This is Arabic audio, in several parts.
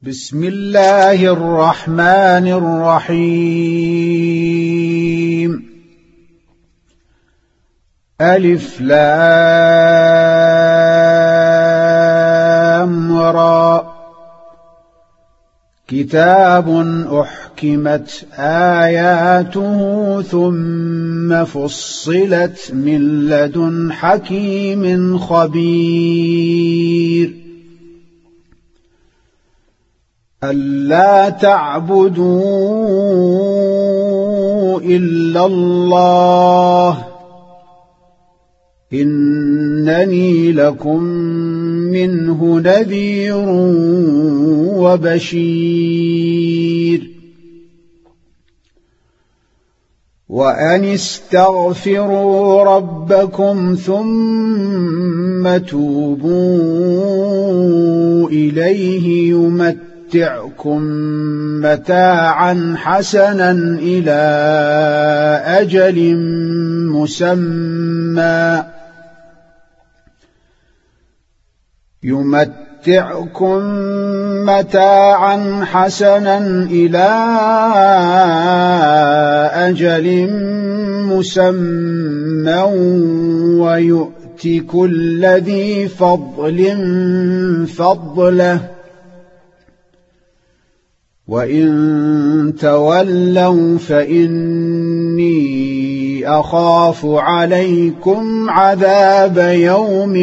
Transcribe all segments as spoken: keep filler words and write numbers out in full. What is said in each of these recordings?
بسم الله الرحمن الرحيم. ألف لام را. كتاب أحكمت آياته ثم فصلت من لدن حكيم خبير. ألا تعبدوا إلا الله إنني لكم منه نذير وبشير. وأن استغفروا ربكم ثم توبوا إليه يمتعكم متاعا حسنا إلى أجل مسمى يمتعكم متاعا حسنا إلى أجل مسمى ويؤت كل ذي فضل فضله وإن تولوا فإني أخاف عليكم عذاب يوم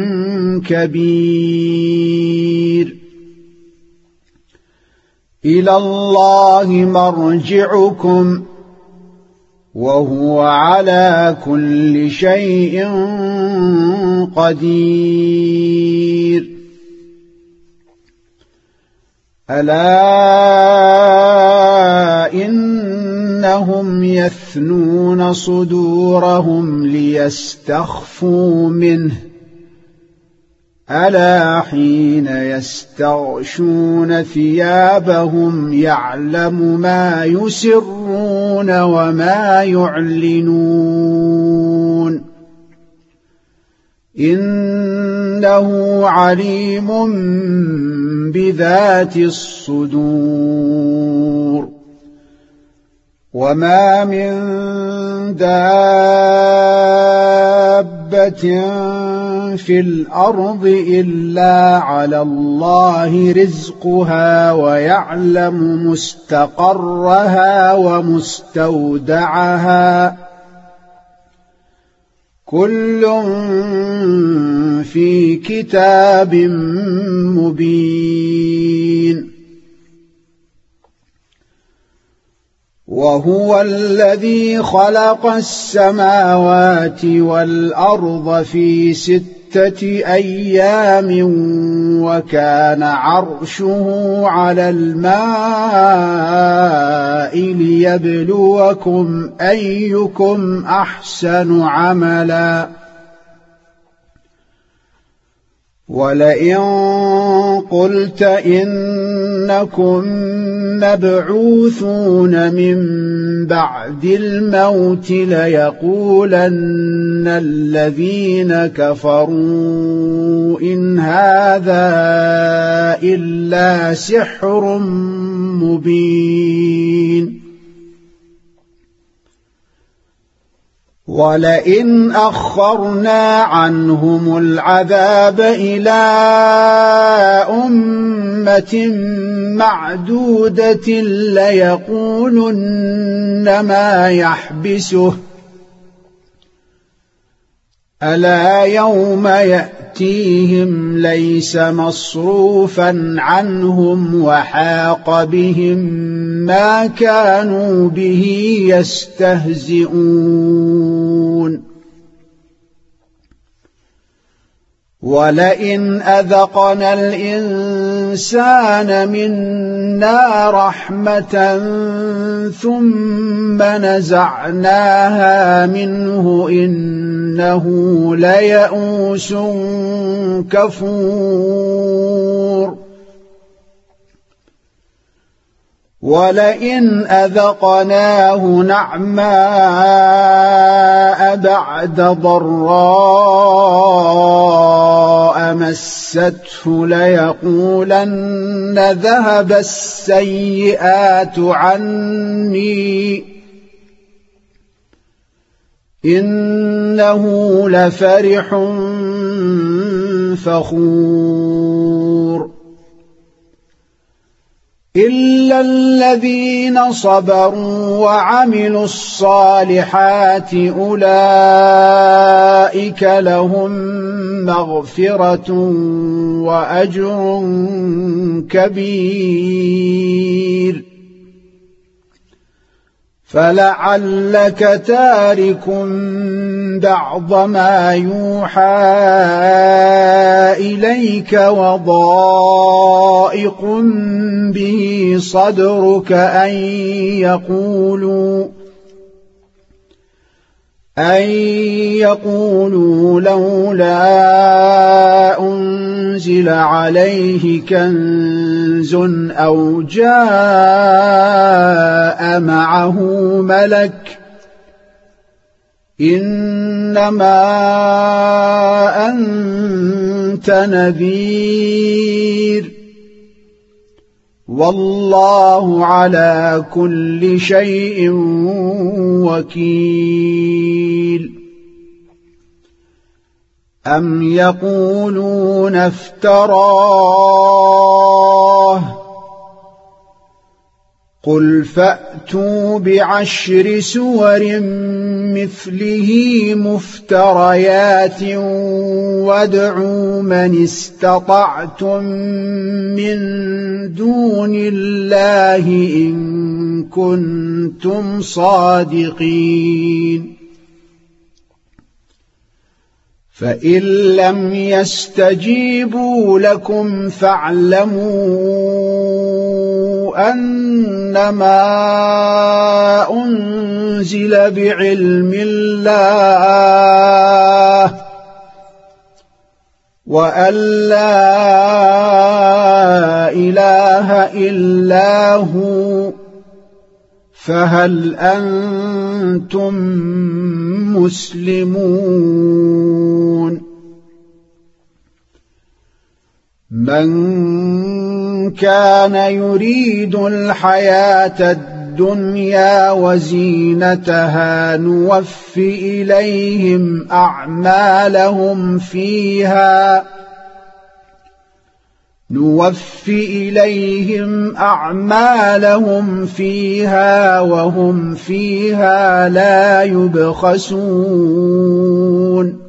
كبير. إلى الله مرجعكم وهو على كل شيء قدير. ألا إنهم يثنون صدورهم ليستخفوا منه ألا حين يستغشون ثيابهم يعلم ما يسرون وما يعلنون إنه عليم بذات الصدور. وما من دابة في الأرض إلا على الله رزقها ويعلم مستقرها ومستودعها كل في كتاب مبين. وهو الذي خلق السماوات والأرض في ستة أيام وكان عرشه على الماء ليبلوكم أيكم أحسن عملا. ولئن قلت إنكم مبعوثون من بعد الموت ليقولن الذين كفروا إن هذا إلا سحر مبين. ولئن أخرنا عنهم العذاب إلى أمة معدودة ليقولن ما يحبسه ألا يوم يأتيهم ليس مصروفا عنهم وحاق بهم ما كانوا به يستهزئون. ولئن أذقنا الإنسان منا رحمة ثم نزعناها منه إنه ليئوس كفور. ولئن أذقناه نعماء بعد ضراء مسته ليقولن ذهب السيئات عني إنه لفرح فخور إلا الذين صبروا وعملوا الصالحات أولئك لهم مغفرة وأجر كبير فلعلك تارك بعض ما يوحى إليك وضائق به صدرك أن يقولوا أن يقولوا لولا أنزل عليه كنز أو جاء معه ملك إنما أنت نذير والله على كل شيء وكيل أم يقولون افتراه قل فأتوا بعشر سور مثله مفتريات وادعوا من استطعتم من دون الله إن كنتم صادقين فإن لم يستجيبوا لكم فاعلموا أنما أنزل بعلم الله وأن لا إله إلا هو فهل أنتم مسلمون من كان يريد الحياة الدنيا وزينتها نوف إليهم أعمالهم فيها نوف إليهم أعمالهم فيها وهم فيها لا يبخسون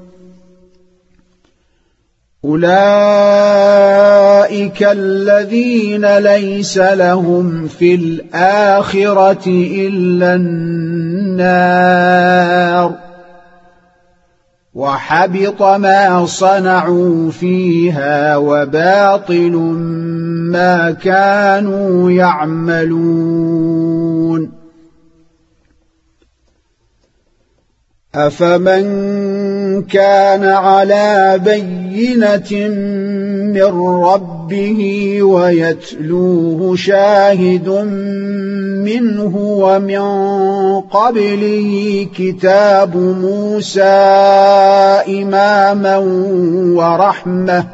أولئك الذين ليس لهم في الآخرة إلا النار وحبط ما صنعوا فيها وباطل ما كانوا يعملون أفمن كان على بينة من ربه ويتلوه شاهد منه ومن قبله كتاب موسى إماما ورحمة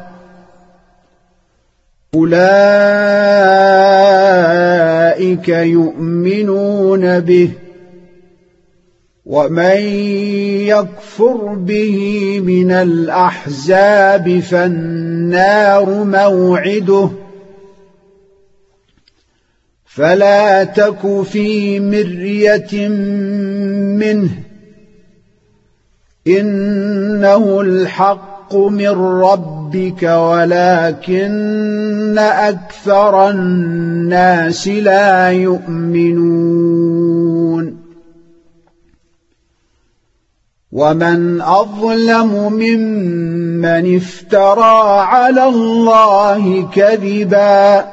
أولئك يؤمنون به ومن يكفر به من الأحزاب فالنار موعده فلا تك في مرية منه إنه الحق من ربك ولكن أكثر الناس لا يؤمنون ومن أظلم ممن افترى على الله كذبا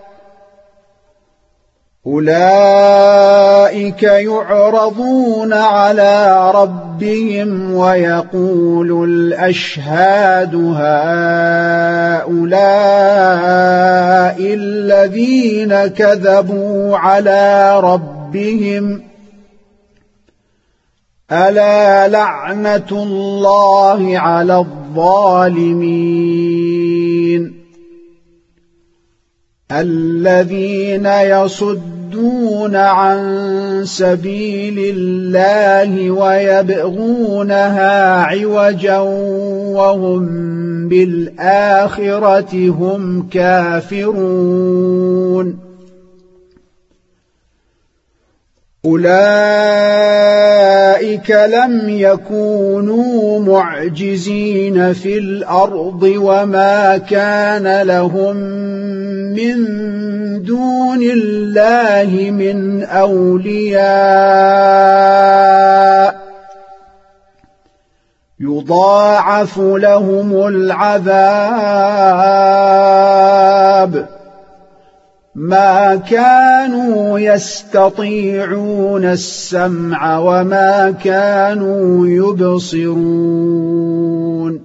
أولئك يعرضون على ربهم ويقول الأشهاد هؤلاء الذين كذبوا على ربهم ألا لعنة الله على الظالمين الذين يصدون عن سبيل الله ويبغونها عوجا وهم بالآخرة هم كافرون أولئك لم يكونوا معجزين في الأرض وما كان لهم من دون الله من أولياء يضاعف لهم العذاب ما كانوا يستطيعون السمع وما كانوا يبصرون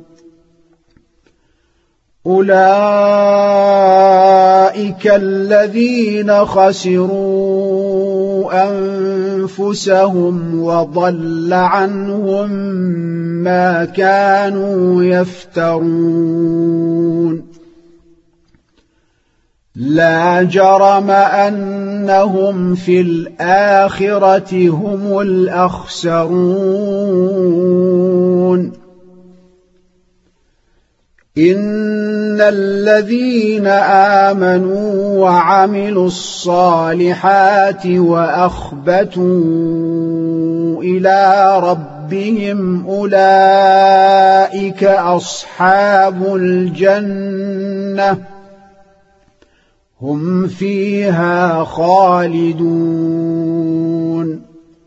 أولئك الذين خسروا أنفسهم وضل عنهم ما كانوا يفترون لا جرم أنهم في الآخرة هم الأخسرون إن الذين آمنوا وعملوا الصالحات وأخبتوا إلى ربهم أولئك أصحاب الجنة هم فيها خالدون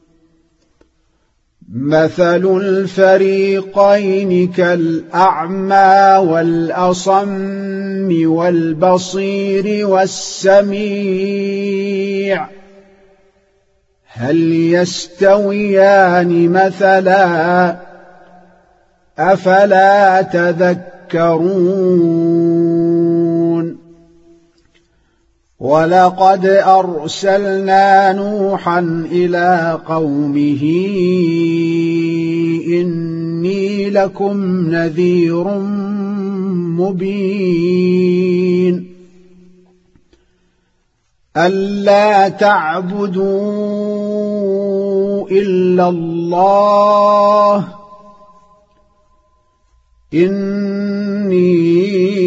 مثل الفريقين كالأعمى والأصم والبصير والسميع هل يستويان مثلا أفلا تذكرون ولقد أرسلنا نوحا إلى قومه إني لكم نذير مبين ألا تعبدوا إلا الله إني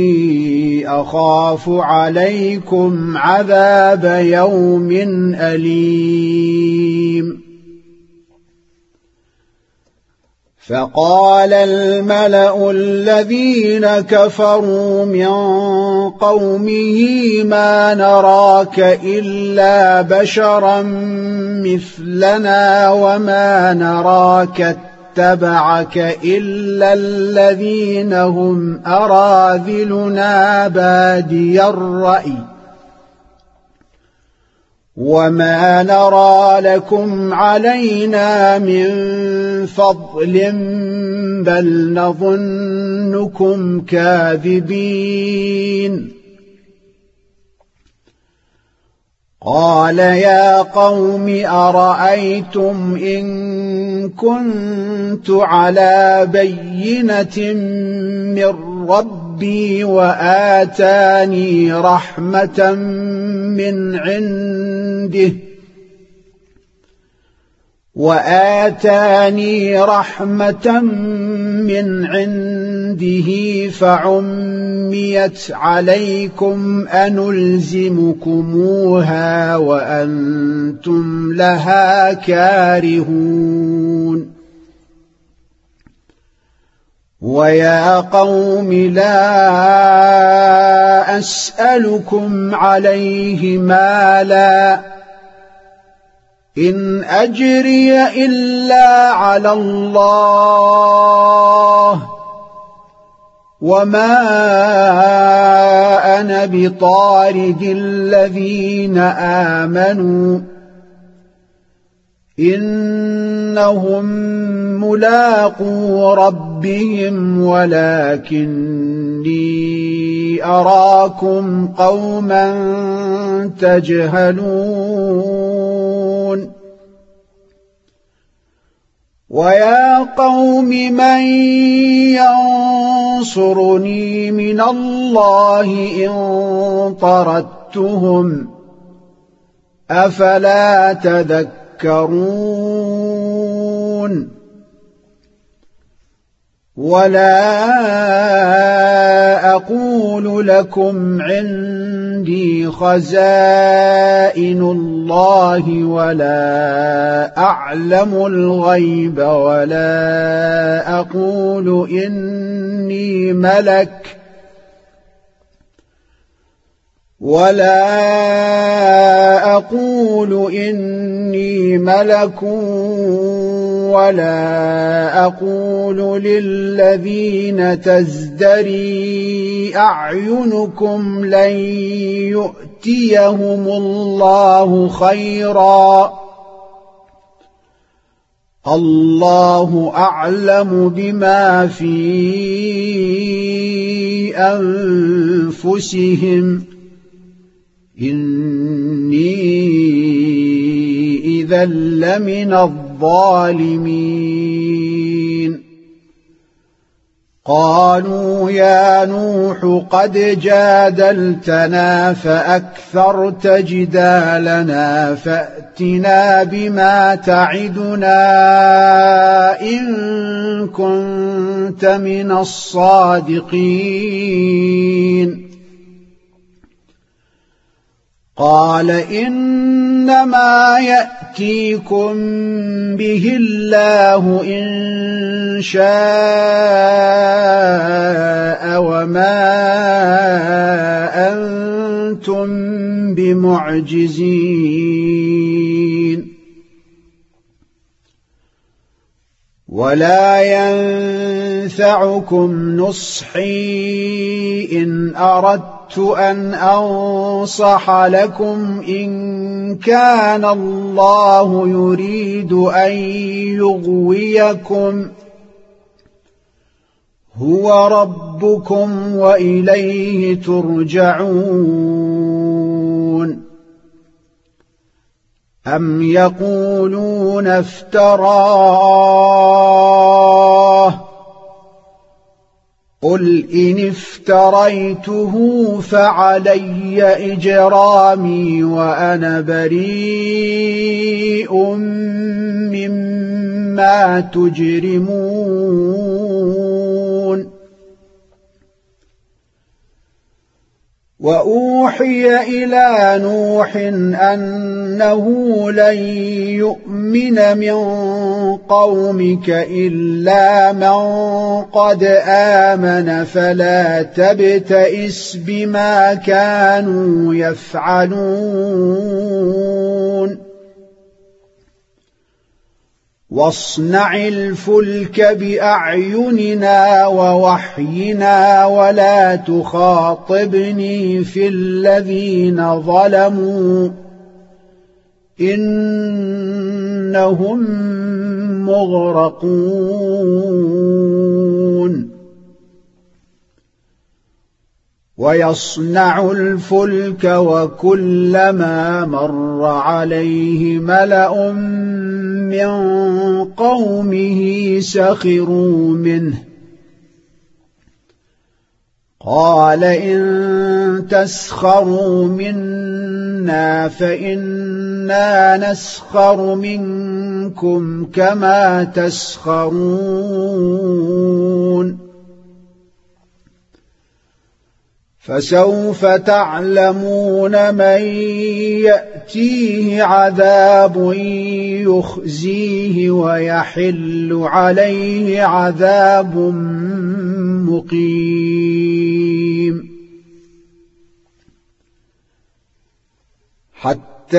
أخاف عليكم عذاب يوم أليم فقال الملأ الذين كفروا من قومه ما نراك إلا بشرا مثلنا وما نراك اتبعك إلا الذين هم أراذلنا بادي الرأي وما نرى لكم علينا من فضل بل نظنكم كاذبين قال يا قوم أرأيتم إن كنت على بينة من ربي وآتاني رحمة من عنده وآتاني رحمة من عنده فعميت عليكم أنلزمكموها وأنتم لها كارهون ويا قوم لا أسألكم عليه مالا إن أجري إلا على الله وما أنا بطارد الذين آمنوا إنهم ملاقو ربهم ولكني أراكم قوما تجهلون ويا قوم من ينصرني من الله إن طردتهم أفلا تذكرون ولا أقول لكم عندي خزائن الله ولا أعلم الغيب ولا أقول إني ملك ولا أقول إني ملك ولا أقول للذين تزدري أعينكم لن يؤتيهم الله خيرا الله أعلم بما في أنفسهم إني إذا لمن الظالمين قالوا يا نوح قد جادلتنا فأكثرت جدالنا فأتنا بما تعدنا إن كنت من الصادقين قال إنما يأتيكم به الله إن شاء وما أنتم بمعجزين ولا ينفعكم نصحي إن أردت أن أنصح لكم إن كان الله يريد أن يغويكم هو ربكم وإليه ترجعون أم يقولون افتراه قل إن افتريته فعلي إجرامي وأنا بريء مما تجرمون وأوحي إلى نوح أنه لن يؤمن من قومك إلا من قد آمن فلا تبتئس بما كانوا يفعلون واصنع الفلك بأعيننا ووحينا ولا تخاطبني في الذين ظلموا إنهم مغرقون ويصنع الفلك وكلما مر عليه ملأ من قومه سخروا منه قال إن تسخروا منا فإنا نسخر منكم كما تسخرون فسوف تعلمون من يأتيه عذاب يخزيه ويحل عليه عذاب مقيم حتى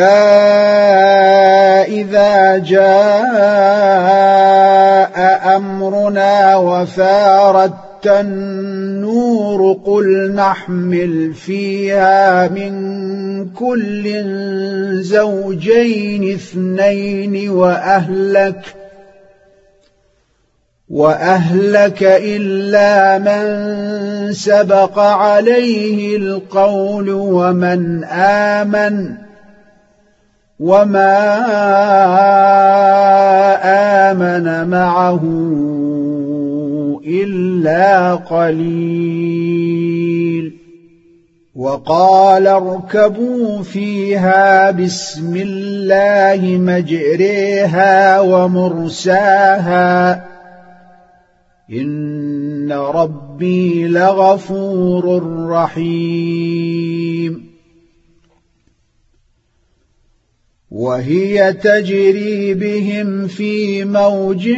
إذا جاء أمرنا وفارت النور قل نحمل فيها من كل زوجين اثنين وأهلك وأهلك إلا من سبق عليه القول ومن آمن وما آمن آمن معه إلا قليل وقال اركبوا فيها بسم الله مجريها ومرساها إن ربي لغفور رحيم وهي تجري بهم في موج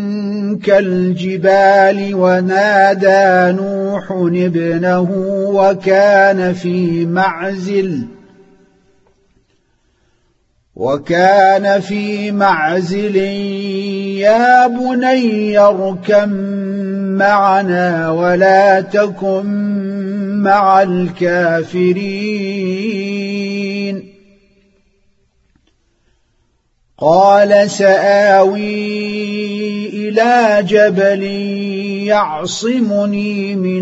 كالجبال ونادى نوح ابنه وكان في معزل وكان في معزل يا بني اركب معنا ولا تكن مع الكافرين قال سآوي إلى جبل يعصمني من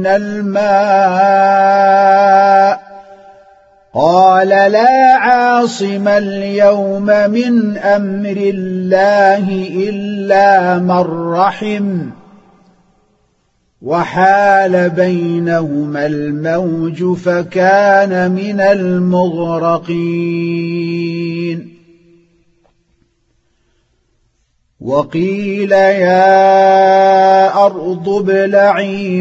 الماء قال لا عاصم اليوم من أمر الله إلا من رحم وحال بينهما الموج فكان من المغرقين وقيل يا أرض ابلعي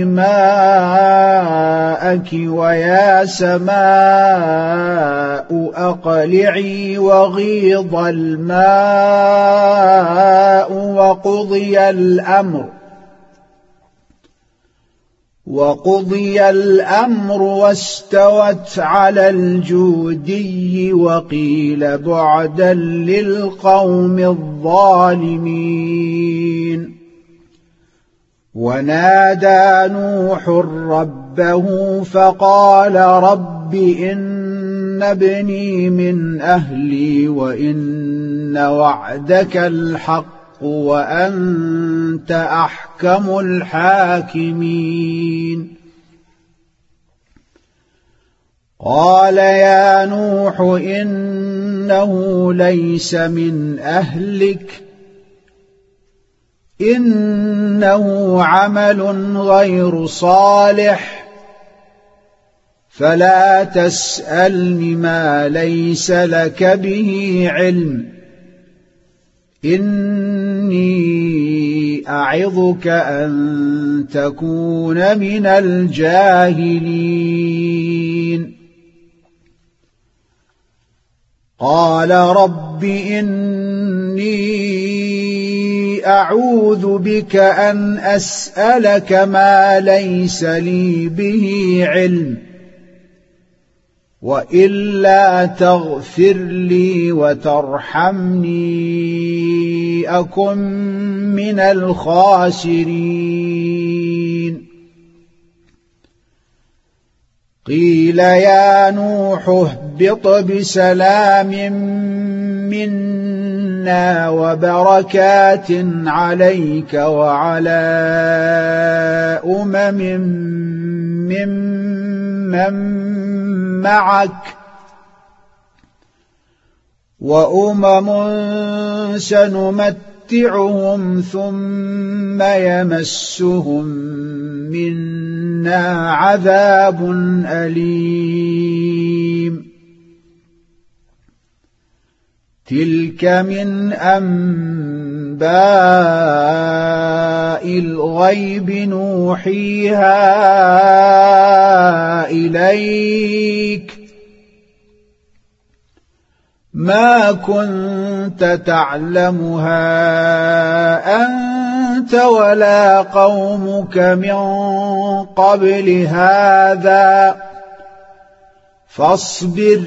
ماءك ويا سماء أقلعي وغيض الماء وقضي الأمر وقضي الأمر واستوت على الجودي وقيل بعدا للقوم الظالمين ونادى نوح ربه فقال رب إن ابني من أهلي وإن وعدك الحق وأنت أحكم الحاكمين قال يا نوح إنه ليس من أهلك إنه عمل غير صالح فلا تسألني ما ليس لك به علم إني أعظك أن تكون من الجاهلين قال رب إني أعوذ بك أن أسألك ما ليس لي به علم وإلا تغفر لي وترحمني أكن من الخاسرين قيل يا نوح اهبط بسلام منا وبركات عليك وعلى أمم ممن معك وأمم سنمتعهم ثم يمسهم منا عذاب أليم تلك من أنباء الغيب نوحيها إليك ما كنت تعلمها أنت ولا قومك من قبل هذا فاصبر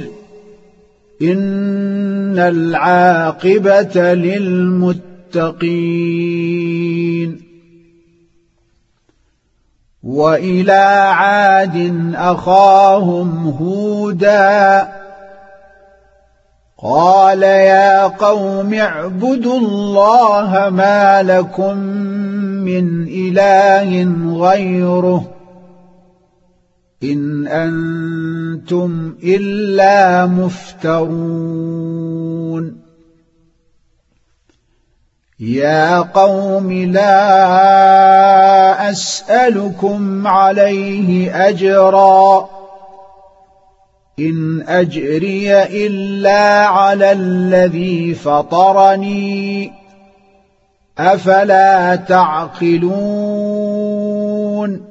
إن العاقبة للمتقين وإلى عاد أخاهم هودا قال يا قوم اعبدوا الله ما لكم من إله غيره إن أنتم إلا مفترون يا قوم لا أسألكم عليه أجرا إن أجري إلا على الذي فطرني أفلا تعقلون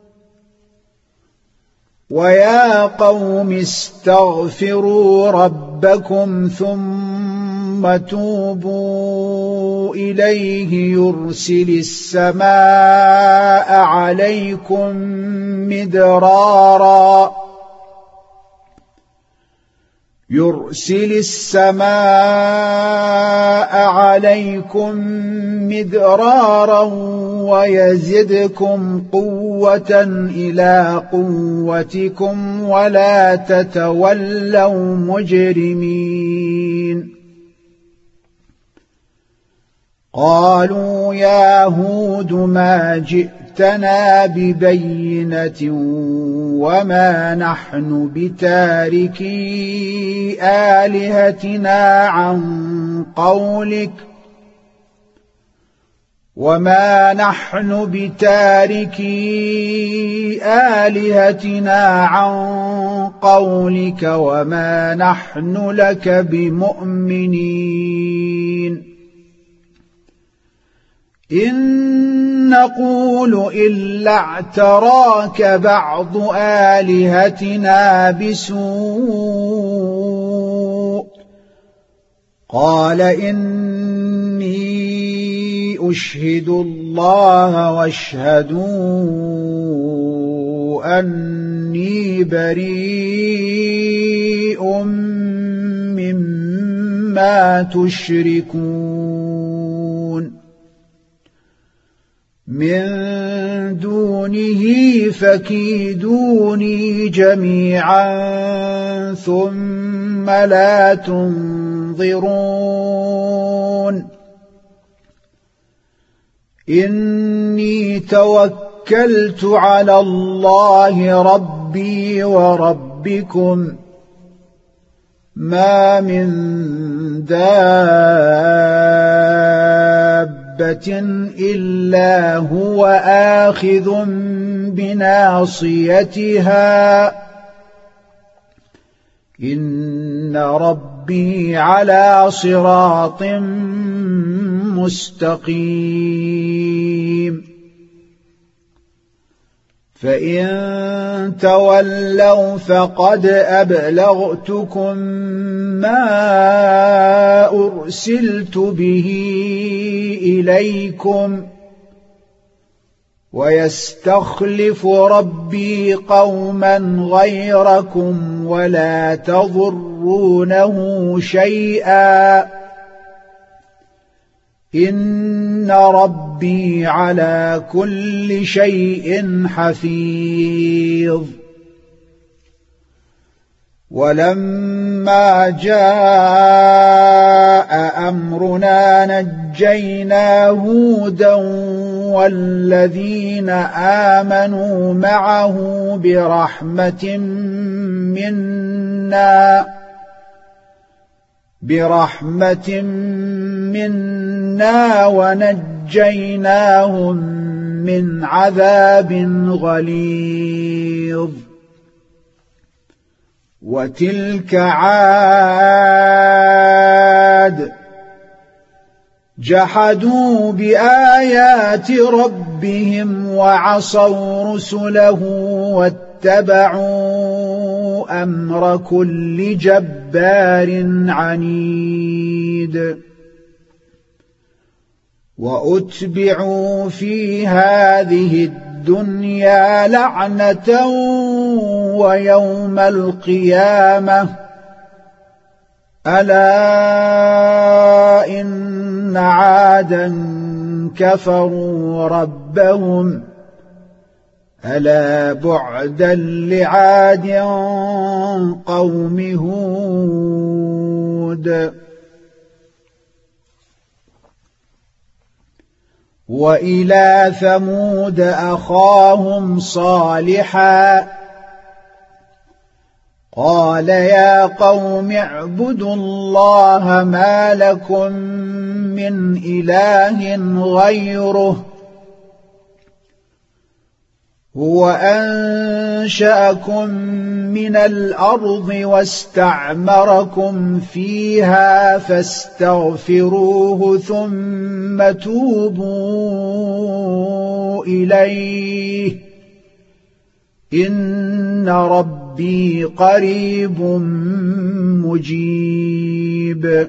ويا قوم استغفروا ربكم ثم توبوا إليه يرسل السماء عليكم مدرارا يرسل السماء عليكم مدرارا ويزدكم قوة إلى قوتكم ولا تتولوا مجرمين قالوا يا هود ما جئتنا ببينة وما نحن بتاركي آلهتنا عن قولك وما نحن بتاركي آلهتنا عن قولك وما نحن لك بمؤمنين إن نقول إلا اعتراك بعض آلهتنا بسوء قال إني أشهد الله واشهدوا أني بريء مما تشركون من دونه فكيدوني جميعا ثم لا تنظرون إني توكلت على الله ربي وربكم ما من دابة إلا هو آخذ بناصيتها إن ربي على صراط مستقيم فإن تولوا فقد أبلغتكم ما أرسلت به إليكم ويستخلف ربي قوما غيركم ولا تضرونه شيئا إن ربي على كل شيء حفيظ ولما جاء أمرنا نجينا هودا والذين آمنوا معه برحمة منا برحمة منا ونجيناهم من عذاب غليظ وتلك عاد جحدوا بآيات ربهم وعصوا رسله واتبعوا أمر كل جبار عنيد وأتبعوا في هذه الدنيا لعنة ويوم القيامة ألا إن عادا كفروا ربهم ألا بعدا لعاد قوم هود وإلى ثمود أخاهم صالحا قال يا قوم اعبدوا الله ما لكم من إله غيره هو أنشأكم من الأرض واستعمركم فيها فاستغفروه ثم توبوا إليه إن ربي قريب مجيب.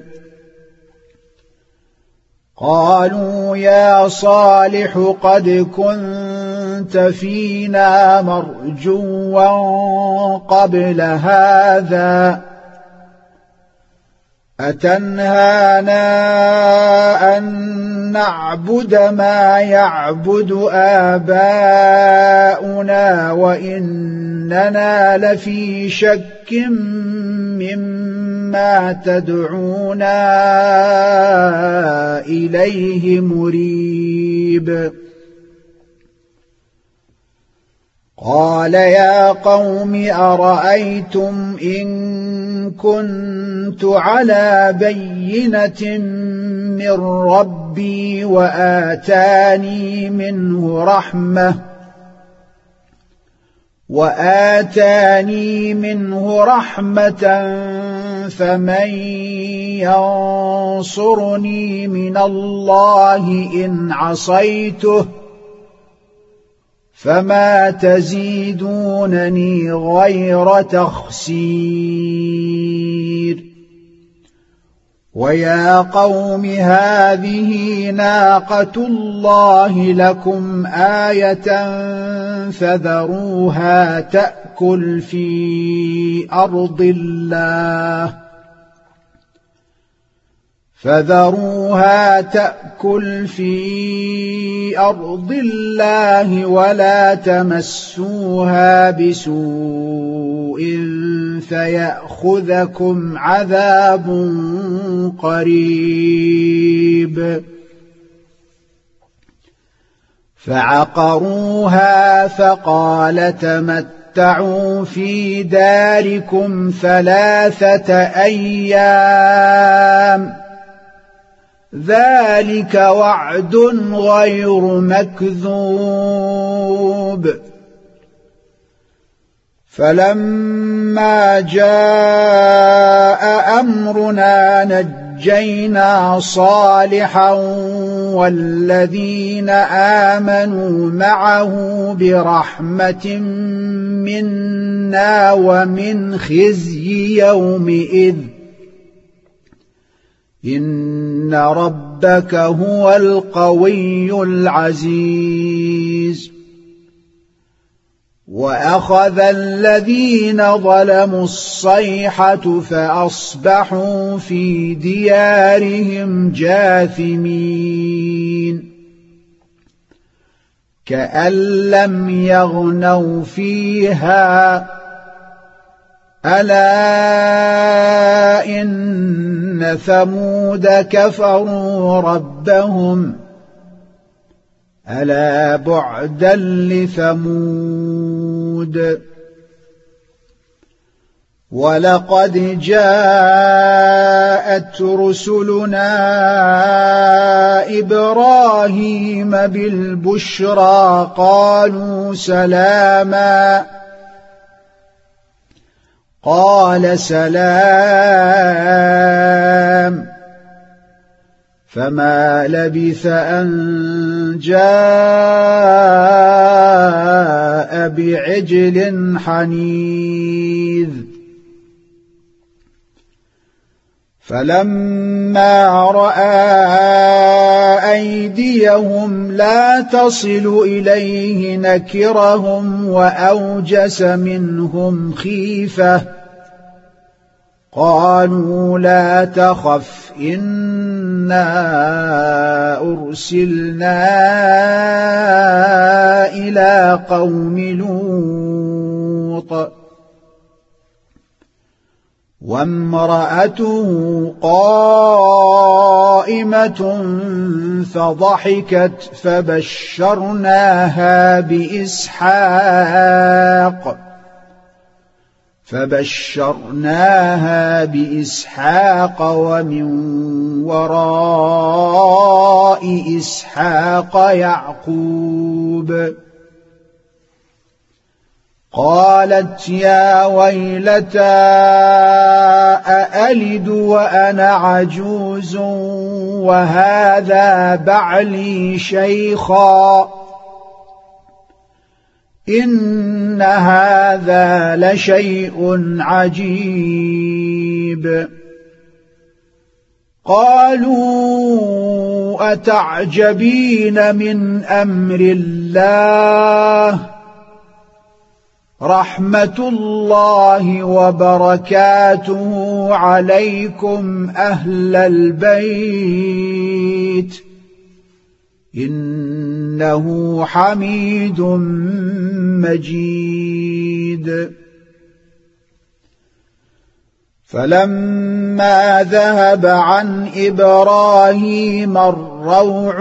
قالوا يا صالح قد كنت فينا مرجوا قبل هذا أتنهانا أن نعبد ما يعبد آباؤنا وإننا لفي شك مما تدعونا إليه مريب. قال يا قوم أرأيتم إن كنت على بينة من ربي وآتاني منه رحمة وآتاني منه رحمة فمن ينصرني من الله إن عصيته فما تزيدونني غير تخسير. ويا قوم هذه ناقة الله لكم آية فذروها تأكل في أرض الله فذروها تأكل في أرض الله ولا تمسوها بسوء فيأخذكم عذاب قريب. فعقروها فقال تمتعوا في داركم ثلاثة أيام ذلك وعد غير مكذوب. فلما جاء أمرنا نجينا صالحا والذين آمنوا معه برحمة منا ومن خزي يومئذ إن ربك هو القوي العزيز. وأخذ الذين ظلموا الصيحة فأصبحوا في ديارهم جاثمين كأن لم يغنوا فيها ألا إن ثمود كفروا ربهم ألا بعدا لثمود. ولقد جاءت رسلنا إبراهيم بالبشرى قالوا سلاما قال سلام فما لبث أن جاء بعجل حنيذ. فلما رأى أيديهم لا تصل إليه نكرهم وأوجس منهم خيفة قالوا لا تخف إنا أرسلنا إلى قوم لوط وامرأته قائمة فضحكت فبشرناها بإسحاق فبشرناها بإسحاق ومن وراء إسحاق يعقوب. قالت يا ويلتى أألد وأنا عجوز وهذا بعلي شيخا إن هذا لشيء عجيب. قالوا أتعجبين من أمر الله رحمة الله وبركاته عليكم أهل البيت إنه حميد مجيد. فلما ذهب عن إبراهيم الروع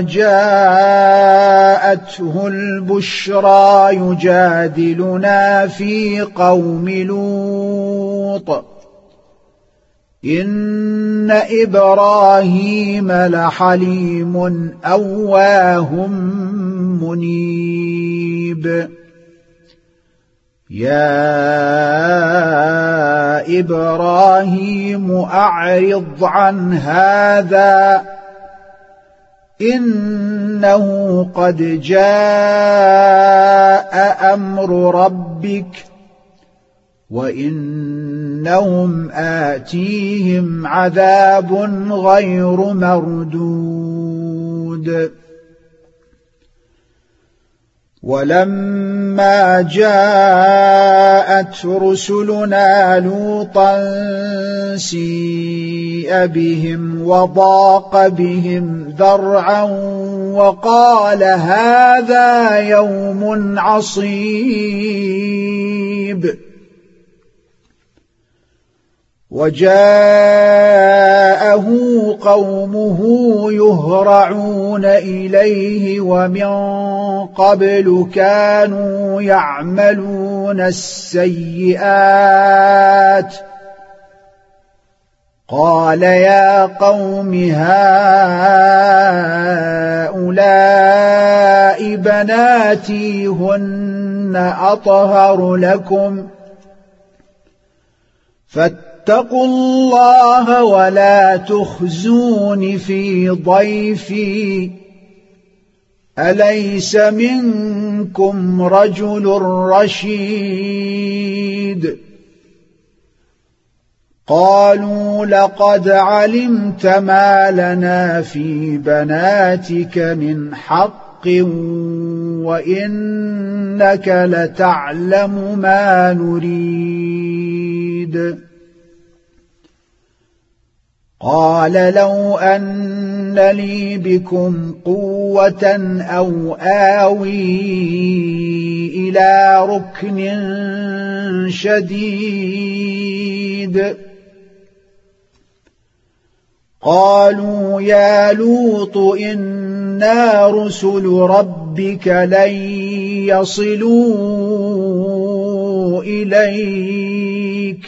وجاءته البشرى يجادلنا في قوم لوط إن إبراهيم لحليم أواه منيب. يا إبراهيم أعرض عن هذا إنه قد جاء أمر ربك وإنهم آتيهم عذاب غير مردود. ولما جاءت رسلنا لوطا سيء بهم وضاق بهم ذرعا وقال هذا يوم عصيب. وجاءه قومه يهرعون إليه ومن قبل كانوا يعملون السيئات. قال يا قوم هؤلاء بناتي هن أطهر لكم فاتقوا الله ولا تخزون في ضيفي أليس منكم رجل رشيد. قالوا لقد علمت ما لنا في بناتك من حق وإنك لتعلم ما نريد. قال لو أن لي بكم قوة أو آوي إلى ركن شديد. قالوا يا لوط إنا رسل ربك لن يصلوا إليك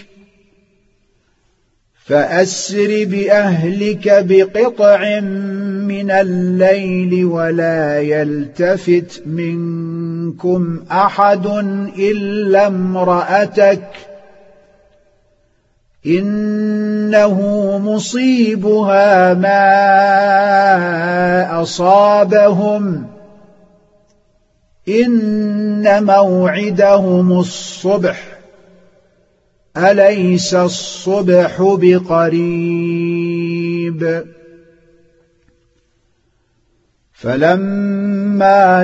فأسر بأهلك بقطع من الليل ولا يلتفت منكم أحد إلا امرأتك إنه مصيبها ما أصابهم إن موعدهم الصبح أليس الصبح بقريب. فلما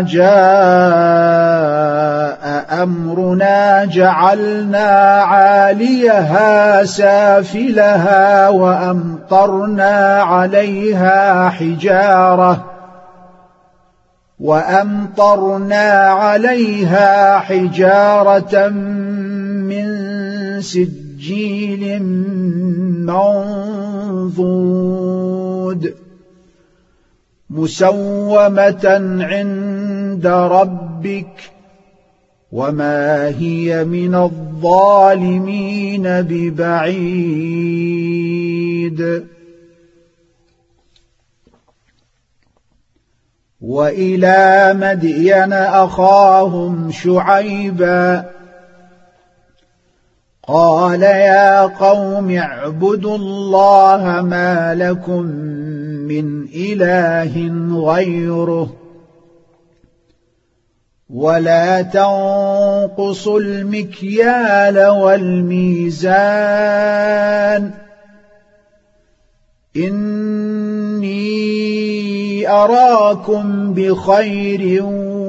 جاء أمرنا جعلنا عاليها سافلها وأمطرنا عليها حجارة وأمطرنا عليها حجارة من سجيل منضود مسومة عند ربك وما هي من الظالمين ببعيد. وإلى مدين أخاهم شعيبا قال يا قوم اعبدوا الله ما لكم من إله غيره ولا تنقصوا المكيال والميزان إني أراكم بخير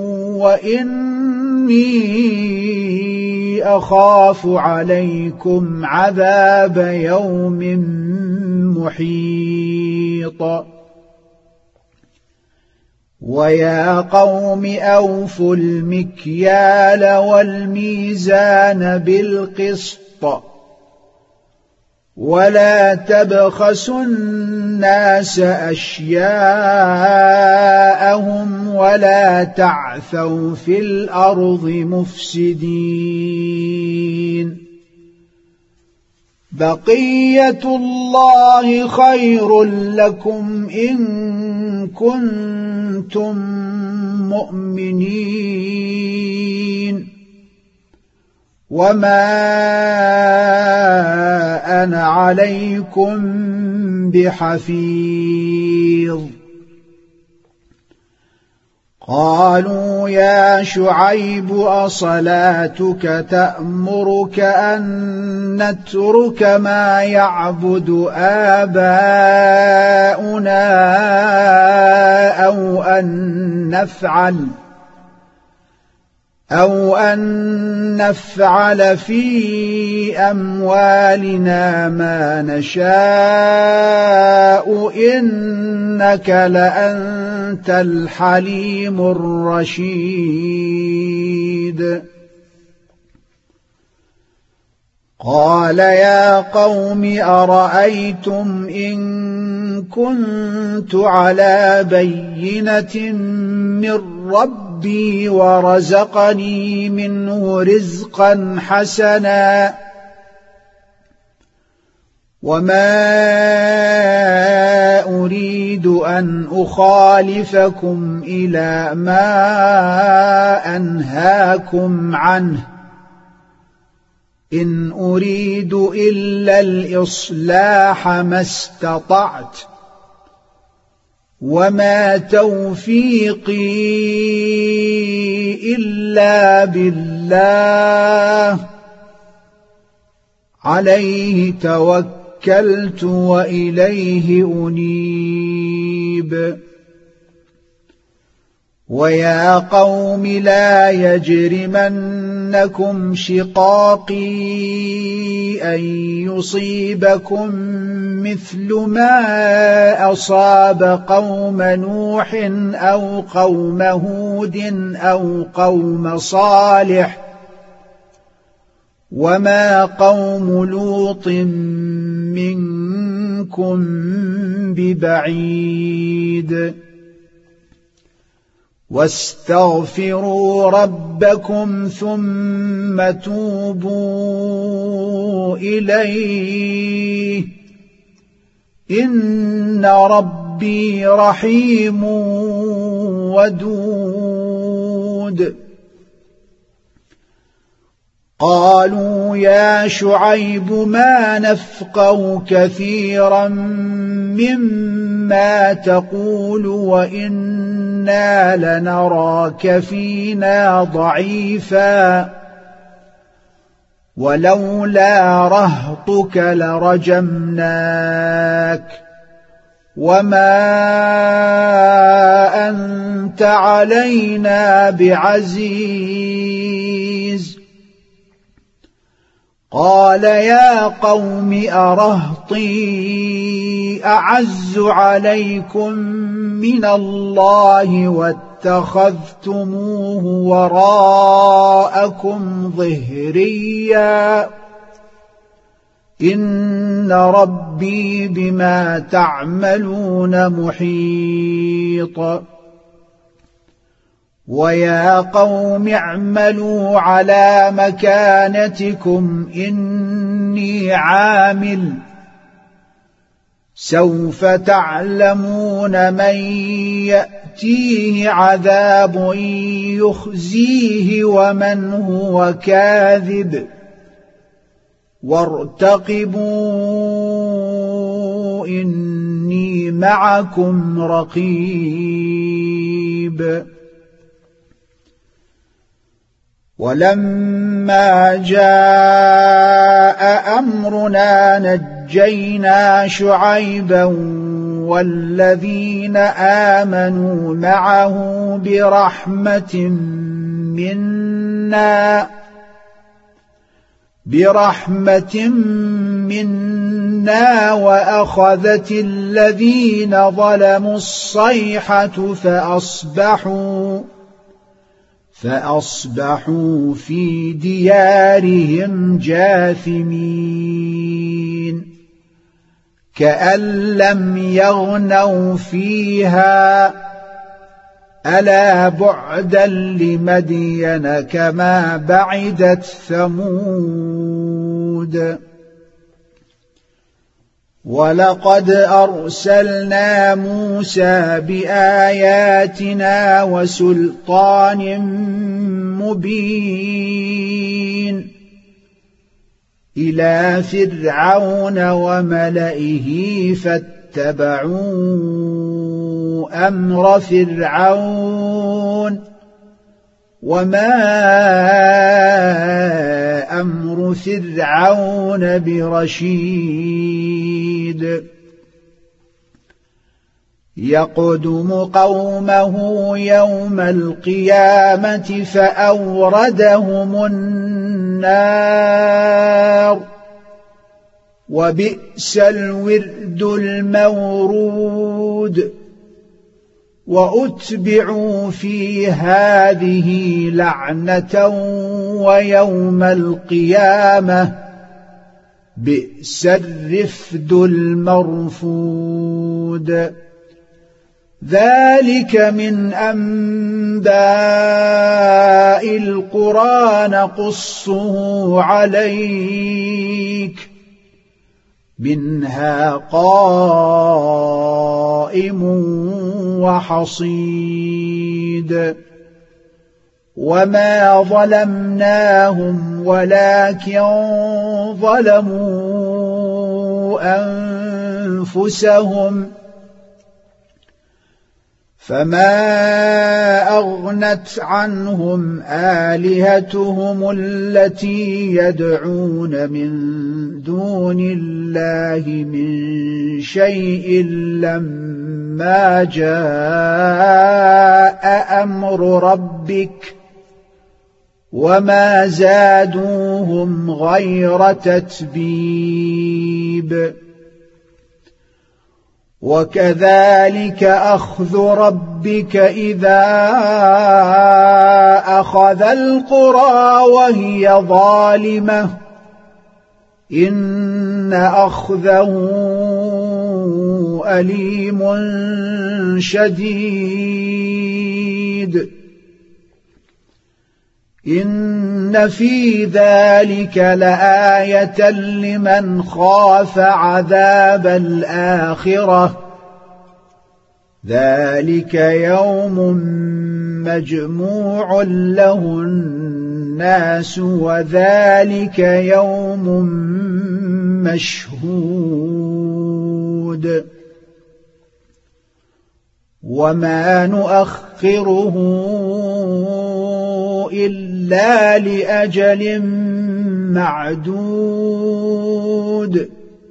وإني أخاف عليكم عذاب يوم محيط. ويا قوم أوفوا المكيال والميزان بالقسط ولا تبخسوا الناس أشياءهم ولا تعثوا في الأرض مفسدين. بقية الله خير لكم إن كنتم مؤمنين وما أنا عليكم بحفيظ. قالوا يا شعيب أصلاتك تأمرك أن نترك ما يعبد آباؤنا أو أن نفعل أو أن نفعل في أموالنا ما نشاء إنك لأنت الحليم الرشيد. قال يا قوم أرأيتم إن كنت على بينة من ربي ورزقني منه رزقا حسنا وما أريد أن أخالفكم إلى ما أنهاكم عنه إن أريد إلا الإصلاح ما استطعت وما توفيقي إلا بالله عليه توكلت وإليه أنيب. ويا قوم لا يجرمنكم شقاقي أن يصيبكم مثل ما أصاب قوم نوح أو قوم هود أو قوم صالح وما قوم لوط منكم ببعيد. واستغفروا ربكم ثم توبوا إليه إن ربي رحيم ودود. قالوا يا شعيب ما نفقه كثيرا مما تقول وإنا لنراك فينا ضعيفا ولولا رهطك لرجمناك وما أنت علينا بعزيز. قال يا قوم أرهطي أعز عليكم من الله واتخذتموه وراءكم ظهريا إن ربي بما تعملون محيط. ويا قوم اعملوا على مكانتكم إني عامل سوف تعلمون من يأتيه عذاب يخزيه ومن هو كاذب وارتقبوا إني معكم رقيب. ولما جاء أمرنا نجينا شعيبا والذين آمنوا معه برحمة منا برحمة منا وأخذت الذين ظلموا الصيحة فأصبحوا فأصبحوا في ديارهم جاثمين كأن لم يغنوا فيها ألا بعدا لمدين كما بعدت ثمود. ولقد أرسلنا موسى بآياتنا وسلطان مبين إلى فرعون وملئه فاتبعوا أمر فرعون وما أمر فرعون برشيد يقدم قومه يوم القيامة فأوردهم النار وبئس الورد المورود وأتبعوا في هذه لعنة ويوم القيامة بئس الرفد المرفود. ذلك من أنباء القرى نقصه عليك منها قائم وحصيد. وما ظلمناهم ولكن ظلموا أنفسهم فما أغنت عنهم آلهتهم التي يدعون من دون الله من شيء لما جاء أمر ربك وما زادوهم غير تتبيب. وكذلك أخذ ربك إذا أخذ القرى وهي ظالمة إن أخذه أليم شديد. إن في ذلك لآية لمن خاف عذاب الآخرة ذلك يوم مجموع له الناس وذلك يوم مشهود وما نؤخره إلا لأجل معدود.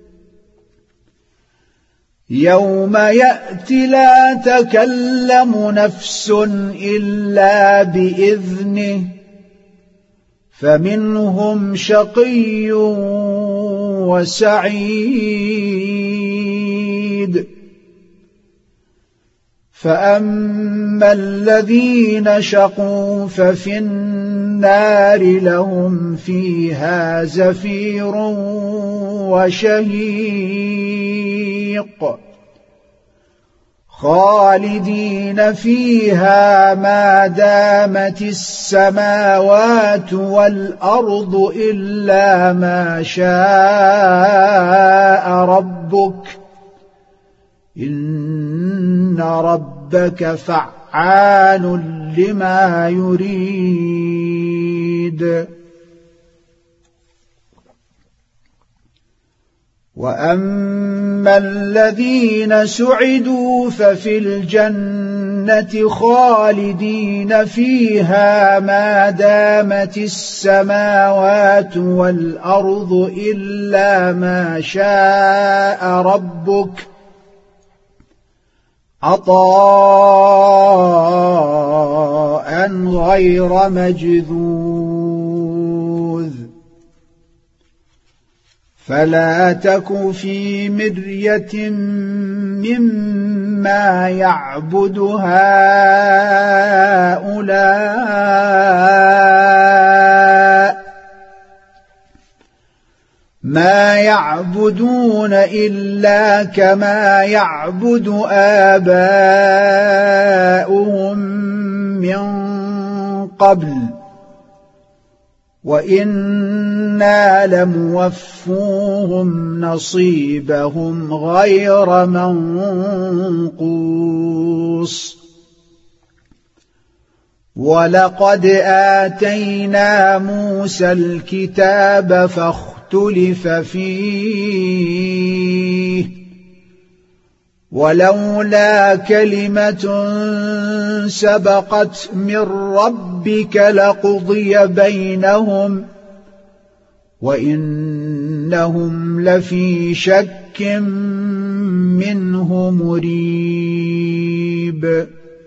يوم يأتي لا تكلم نفس إلا بإذنه فمنهم شقي وسعيد. فأما الذين شقوا ففي النار لهم فيها زفير وشهيق خالدين فيها ما دامت السماوات والأرض إلا ما شاء ربك إن ربك فعال لما يريد. وأما الذين سعدوا ففي الجنة خالدين فيها ما دامت السماوات والأرض إلا ما شاء ربك عطاء غير مجذوذ. فلا تك في مرية مما يعبد هؤلاء ما يعبدون إلا كما يعبد آباؤهم من قبل وإنا لموفوهم نصيبهم غير منقوص. ولقد آتينا موسى الكتاب فاختلف فيه ولولا كلمة سبقت من ربك لقضي بينهم وإنهم لفي شك منه مريب.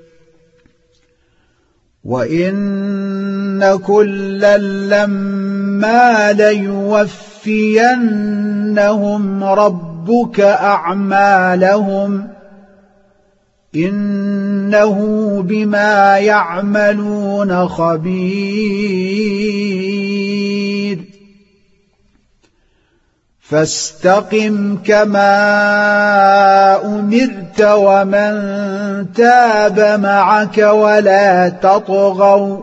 وإن كلا لما ليوفينهم ربك أعمالهم إنه بما يعملون خبير. فاستقم كما أمرت ومن تاب معك ولا تطغوا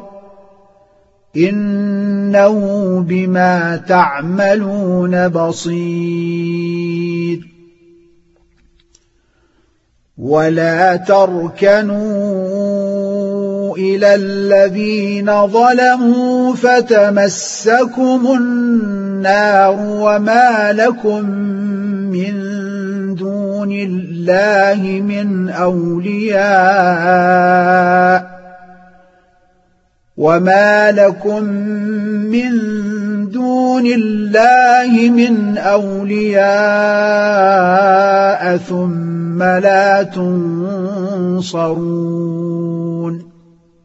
إنه بما تعملون بصير. ولا تركنوا إلى الذين ظلموا فتمسكم النار وما لكم من دون الله من أولياء وما لكم من دون الله من أولياء ثم لا تنصرون.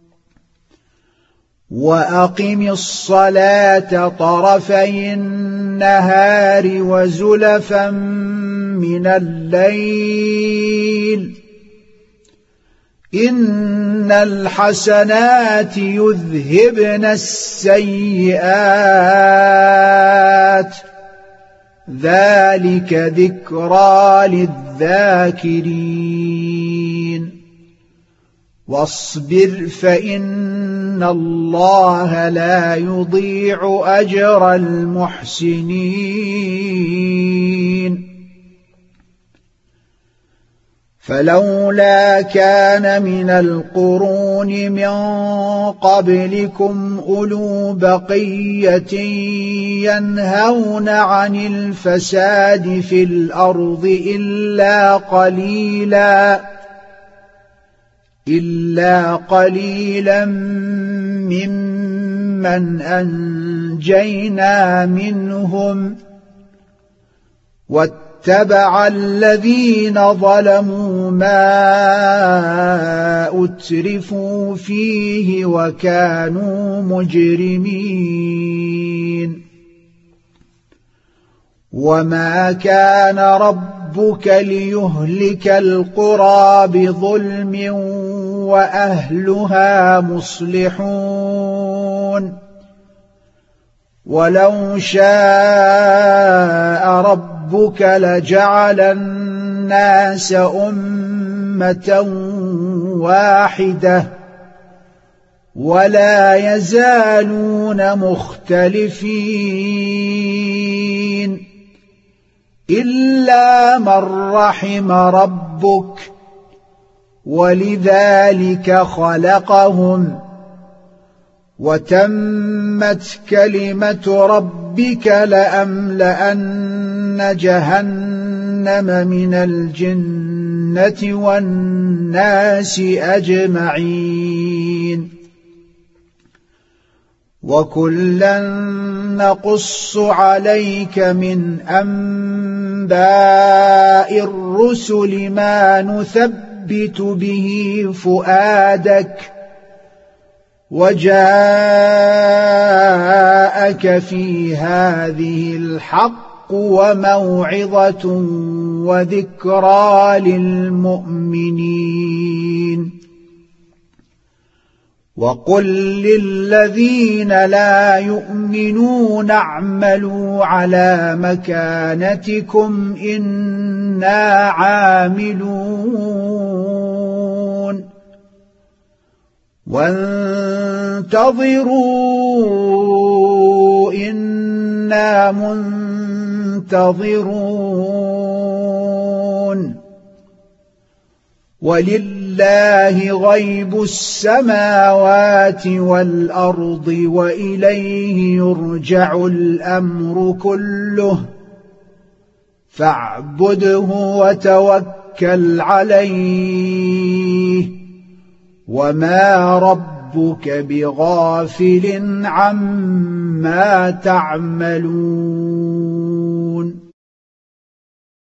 وأقم الصلاة طرفي النهار وزلفا من الليل إن الحسنات يذهبن السيئات ذلك ذكرى للذاكرين. واصبر فإن الله لا يضيع أجر المحسنين. فلولا كان من القرون من قبلكم أولو بقية ينهون عن الفساد في الأرض إلا قليلا إلا قليلا ممن أنجينا منهم واتبع الذين ظلموا ما أترفوا فيه وكانوا مجرمين. وما كان ربك ليهلك القرى بظلم وأهلها مصلحون ولو شاء ربك لجعل الناس أمة أمة واحدة ولا يزالون مختلفين إلا من رحم ربك ولذلك خلقهم وتمت كلمة ربك لأملأن جهنم من الجنة والناس أجمعين وكلا نقص عليك من أنباء الرسل ما نثبت به فؤادك وجاءك في هذه الحق وموعظة وذكرى للمؤمنين وقل للذين لا يؤمنون اعملوا على مكانتكم إنا عاملون وانتظروا إنا منتظرون ولله غيب السماوات والأرض وإليه يرجع الأمر كله فاعبده وتوكل عليه وما ربك بغافل عما تعملون